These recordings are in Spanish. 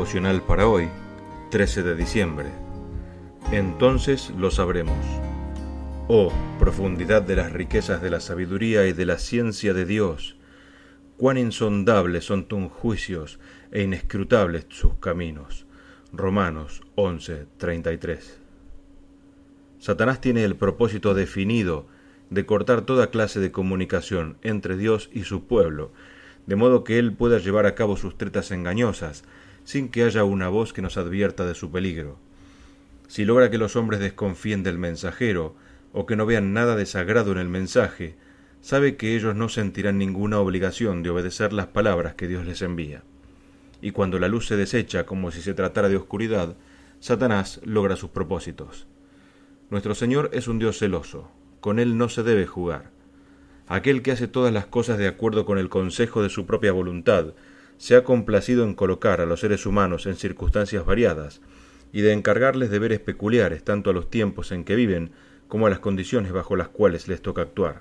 Devocional para hoy, 13 de diciembre. Entonces lo sabremos. Oh, profundidad de las riquezas de la sabiduría y de la ciencia de Dios. Cuán insondables son tus juicios e inescrutables sus caminos. Romanos 11:33. Satanás tiene el propósito definido de cortar toda clase de comunicación entre Dios y su pueblo, de modo que él pueda llevar a cabo sus tretas engañosas, sin que haya una voz que nos advierta de su peligro. Si logra que los hombres desconfíen del mensajero, o que no vean nada de sagrado en el mensaje, sabe que ellos no sentirán ninguna obligación de obedecer las palabras que Dios les envía. Y cuando la luz se desecha como si se tratara de oscuridad, Satanás logra sus propósitos. Nuestro Señor es un Dios celoso, con Él no se debe jugar. Aquel que hace todas las cosas de acuerdo con el consejo de su propia voluntad, se ha complacido en colocar a los seres humanos en circunstancias variadas y de encargarles deberes peculiares tanto a los tiempos en que viven como a las condiciones bajo las cuales les toca actuar.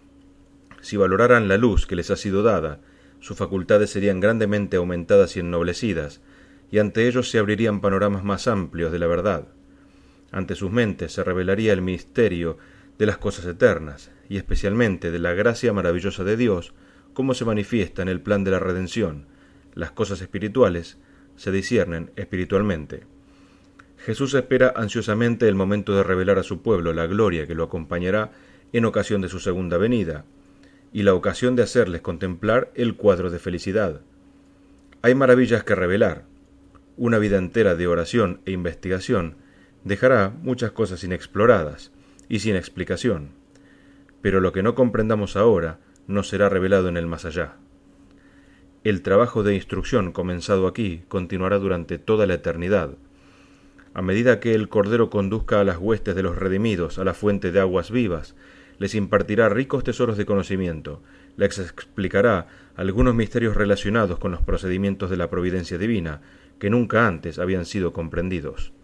Si valoraran la luz que les ha sido dada, sus facultades serían grandemente aumentadas y ennoblecidas, y ante ellos se abrirían panoramas más amplios de la verdad. Ante sus mentes se revelaría el misterio de las cosas eternas, y especialmente de la gracia maravillosa de Dios, como se manifiesta en el plan de la redención. Las cosas espirituales se disciernen espiritualmente. Jesús espera ansiosamente el momento de revelar a su pueblo la gloria que lo acompañará en ocasión de su segunda venida, y la ocasión de hacerles contemplar el cuadro de felicidad. Hay maravillas que revelar. Una vida entera de oración e investigación dejará muchas cosas inexploradas y sin explicación, pero lo que no comprendamos ahora no será revelado en el más allá. El trabajo de instrucción comenzado aquí continuará durante toda la eternidad. A medida que el Cordero conduzca a las huestes de los redimidos a la fuente de aguas vivas, les impartirá ricos tesoros de conocimiento, les explicará algunos misterios relacionados con los procedimientos de la providencia divina, que nunca antes habían sido comprendidos.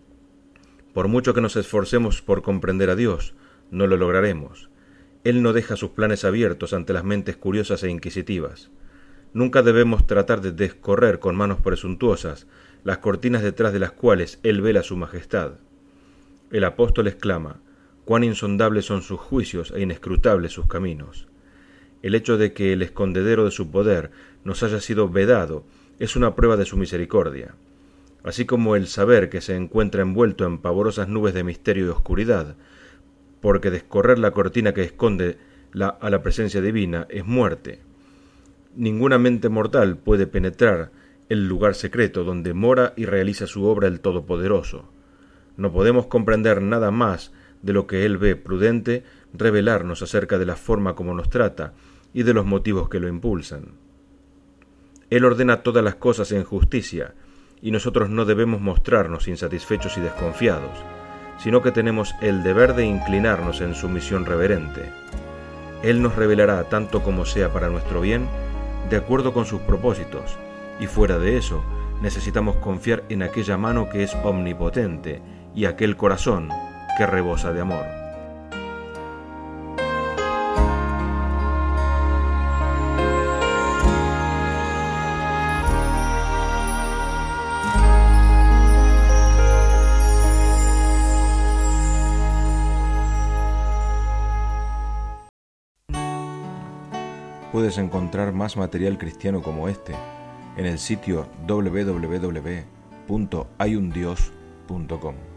Por mucho que nos esforcemos por comprender a Dios, no lo lograremos. Él no deja sus planes abiertos ante las mentes curiosas e inquisitivas. Nunca debemos tratar de descorrer con manos presuntuosas las cortinas detrás de las cuales Él vela su majestad. El apóstol exclama: «Cuán insondables son sus juicios e inescrutables sus caminos». El hecho de que el escondedero de su poder nos haya sido vedado es una prueba de su misericordia. Así como el saber que se encuentra envuelto en pavorosas nubes de misterio y oscuridad, porque descorrer la cortina que esconde a la presencia divina es muerte. Ninguna mente mortal puede penetrar el lugar secreto donde mora y realiza su obra el Todopoderoso. No podemos comprender nada más de lo que Él ve prudente revelarnos acerca de la forma como nos trata y de los motivos que lo impulsan. Él ordena todas las cosas en justicia, y nosotros no debemos mostrarnos insatisfechos y desconfiados, sino que tenemos el deber de inclinarnos en sumisión reverente. Él nos revelará tanto como sea para nuestro bien, de acuerdo con sus propósitos, y fuera de eso, necesitamos confiar en aquella mano que es omnipotente y aquel corazón que rebosa de amor. Puedes encontrar más material cristiano como este en el sitio www.hayundios.com.